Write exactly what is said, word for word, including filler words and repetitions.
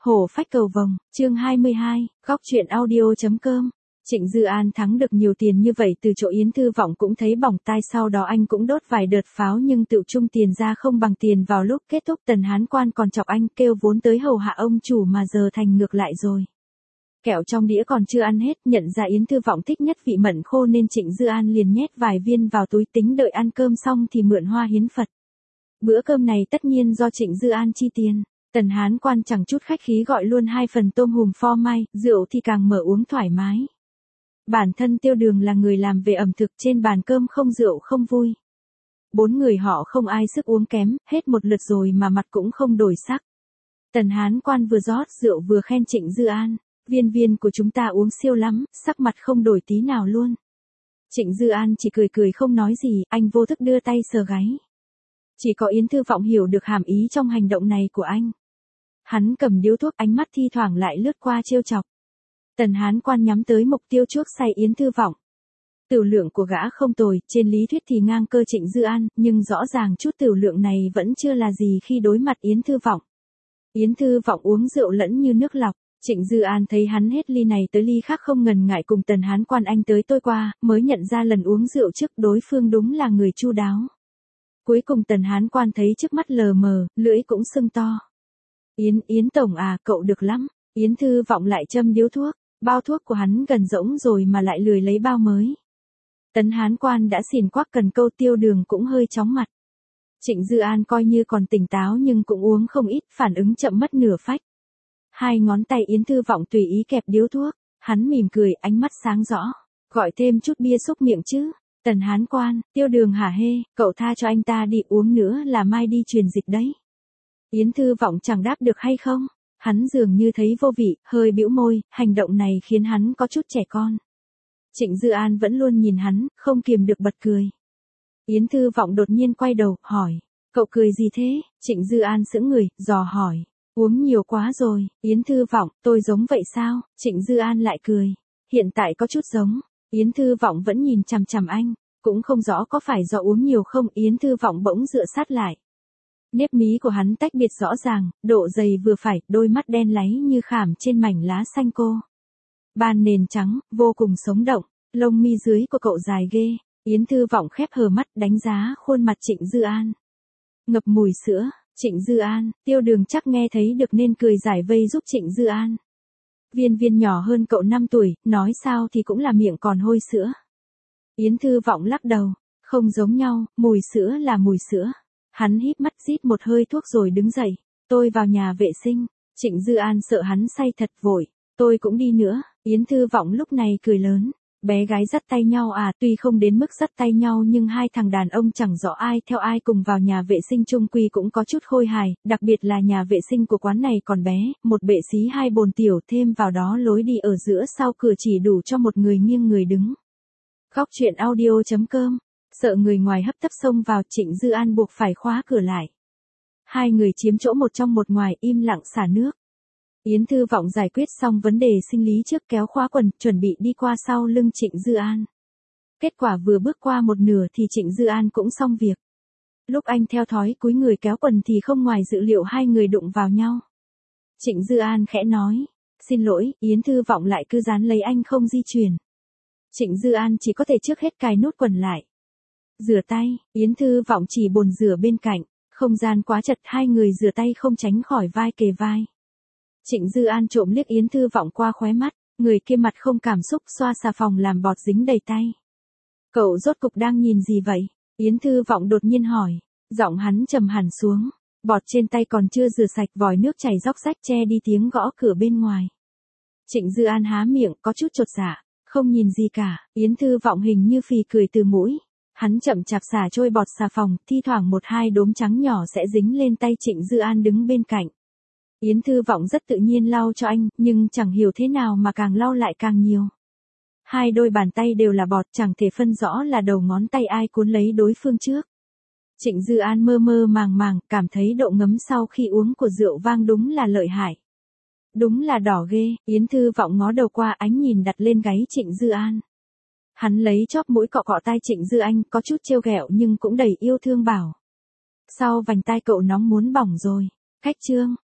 Hổ phách cầu vồng, chương hai mươi hai, góc truyện audio.com. Trịnh Dư An thắng được nhiều tiền như vậy từ chỗ Yến Thư Vọng cũng thấy bỏng tai, sau đó anh cũng đốt vài đợt pháo nhưng tựu chung tiền ra không bằng tiền vào lúc kết thúc. Tần Hán Quan còn chọc anh kêu vốn tới hầu hạ ông chủ mà giờ thành ngược lại rồi. Kẹo trong đĩa còn chưa ăn hết, nhận ra Yến Thư Vọng thích nhất vị mận khô nên Trịnh Dư An liền nhét vài viên vào túi, tính đợi ăn cơm xong thì mượn hoa hiến Phật. Bữa cơm này tất nhiên do Trịnh Dư An chi tiền. Tần Hán Quan chẳng chút khách khí gọi luôn hai phần tôm hùm phô mai, rượu thì càng mở uống thoải mái. Bản thân Tiêu Đường là người làm về ẩm thực, trên bàn cơm không rượu không vui. Bốn người họ không ai sức uống kém, hết một lượt rồi mà mặt cũng không đổi sắc. Tần Hán Quan vừa rót rượu vừa khen Trịnh Dư An, viên viên của chúng ta uống siêu lắm, sắc mặt không đổi tí nào luôn. Trịnh Dư An chỉ cười cười không nói gì, anh vô thức đưa tay sờ gáy. Chỉ có Yến Thư Vọng hiểu được hàm ý trong hành động này của anh. Hắn cầm điếu thuốc, ánh mắt thi thoảng lại lướt qua trêu chọc. Tần Hán Quan nhắm tới mục tiêu chuốc say Yến Thư Vọng. Tửu lượng của gã không tồi, trên lý thuyết thì ngang cơ Trịnh Dư An, nhưng rõ ràng chút tửu lượng này vẫn chưa là gì khi đối mặt Yến Thư Vọng. Yến Thư Vọng uống rượu lẫn như nước lọc. Trịnh Dư An thấy hắn hết ly này tới ly khác không ngần ngại cùng Tần Hán Quan anh tới tôi qua, mới nhận ra lần uống rượu trước đối phương đúng là người chu đáo. Cuối cùng Tần Hán Quan thấy trước mắt lờ mờ, lưỡi cũng sưng to. Yến, Yến Tổng à, cậu được lắm. Yến Thư Vọng lại châm điếu thuốc, bao thuốc của hắn gần rỗng rồi mà lại lười lấy bao mới. Tần Hán Quan đã xỉn quắc cần câu, Tiêu Đường cũng hơi chóng mặt. Trịnh Dư An coi như còn tỉnh táo nhưng cũng uống không ít, phản ứng chậm mất nửa phách. Hai ngón tay Yến Thư Vọng tùy ý kẹp điếu thuốc, hắn mỉm cười, ánh mắt sáng rõ. Gọi thêm chút bia xúc miệng chứ. Tần Hán Quan, Tiêu Đường hả hê, cậu tha cho anh ta đi, uống nữa là mai đi truyền dịch đấy. Yến Thư Vọng chẳng đáp được hay không, hắn dường như thấy vô vị, hơi bĩu môi, hành động này khiến hắn có chút trẻ con. Trịnh Dư An vẫn luôn nhìn hắn, không kiềm được bật cười. Yến Thư Vọng đột nhiên quay đầu, hỏi, cậu cười gì thế? Trịnh Dư An sững người, dò hỏi, uống nhiều quá rồi. Yến Thư Vọng, tôi giống vậy sao? Trịnh Dư An lại cười, hiện tại có chút giống. Yến Thư Vọng vẫn nhìn chằm chằm anh, cũng không rõ có phải do uống nhiều không. Yến Thư Vọng bỗng dựa sát lại. Nếp mí của hắn tách biệt rõ ràng, độ dày vừa phải, đôi mắt đen láy như khảm trên mảnh lá xanh cô. Ban nền trắng, vô cùng sống động, lông mi dưới của cậu dài ghê. Yến Thư Vọng khép hờ mắt đánh giá khuôn mặt Trịnh Dư An. Ngập mùi sữa, Trịnh Dư An, Tiêu Đường chắc nghe thấy được nên cười giải vây giúp Trịnh Dư An. Viên viên nhỏ hơn cậu năm tuổi, nói sao thì cũng là miệng còn hôi sữa. Yến Thư Vọng lắc đầu, không giống nhau, mùi sữa là mùi sữa. Hắn híp mắt rít một hơi thuốc rồi đứng dậy, tôi vào nhà vệ sinh. Trịnh Dư An sợ hắn say thật vội, tôi cũng đi nữa. Yến Thư Vọng lúc này cười lớn, bé gái dắt tay nhau à, tuy không đến mức dắt tay nhau nhưng hai thằng đàn ông chẳng rõ ai theo ai cùng vào nhà vệ sinh chung quy cũng có chút khôi hài, đặc biệt là nhà vệ sinh của quán này còn bé, một bệ xí hai bồn tiểu, thêm vào đó lối đi ở giữa sau cửa chỉ đủ cho một người nghiêng người đứng. Góc truyện audio.com. Sợ người ngoài hấp tấp xông vào, Trịnh Dư An buộc phải khóa cửa lại. Hai người chiếm chỗ một trong một ngoài, im lặng xả nước. Yến Thư Vọng giải quyết xong vấn đề sinh lý trước, kéo khóa quần, chuẩn bị đi qua sau lưng Trịnh Dư An. Kết quả vừa bước qua một nửa thì Trịnh Dư An cũng xong việc. Lúc anh theo thói cúi người kéo quần thì không ngoài dự liệu hai người đụng vào nhau. Trịnh Dư An khẽ nói, xin lỗi. Yến Thư Vọng lại cứ dán lấy anh không di chuyển. Trịnh Dư An chỉ có thể trước hết cài nút quần lại. Rửa tay, Yến Thư Vọng chỉ bồn rửa bên cạnh, không gian quá chật, hai người rửa tay không tránh khỏi vai kề vai. Trịnh Dư An trộm liếc Yến Thư Vọng qua khóe mắt, người kia mặt không cảm xúc xoa xà phòng làm bọt dính đầy tay. Cậu rốt cục đang nhìn gì vậy? Yến Thư Vọng đột nhiên hỏi, giọng hắn trầm hẳn xuống, bọt trên tay còn chưa rửa sạch, vòi nước chảy róc rách che đi tiếng gõ cửa bên ngoài. Trịnh Dư An há miệng, có chút chột dạ, không nhìn gì cả. Yến Thư Vọng hình như phì cười từ mũi. Hắn chậm chạp xả trôi bọt xà phòng, thi thoảng một hai đốm trắng nhỏ sẽ dính lên tay Trịnh Dư An đứng bên cạnh. Yến Thư Vọng rất tự nhiên lau cho anh, nhưng chẳng hiểu thế nào mà càng lau lại càng nhiều. Hai đôi bàn tay đều là bọt, chẳng thể phân rõ là đầu ngón tay ai cuốn lấy đối phương trước. Trịnh Dư An mơ mơ màng màng, cảm thấy độ ngấm sau khi uống của rượu vang đúng là lợi hại. Đúng là đỏ ghê. Yến Thư Vọng ngó đầu qua, ánh nhìn đặt lên gáy Trịnh Dư An. Hắn lấy chóp mũi cọ cọ tai Trịnh Dư An, có chút trêu ghẹo nhưng cũng đầy yêu thương bảo. Sau vành tai cậu nóng muốn bỏng rồi. Cách chương.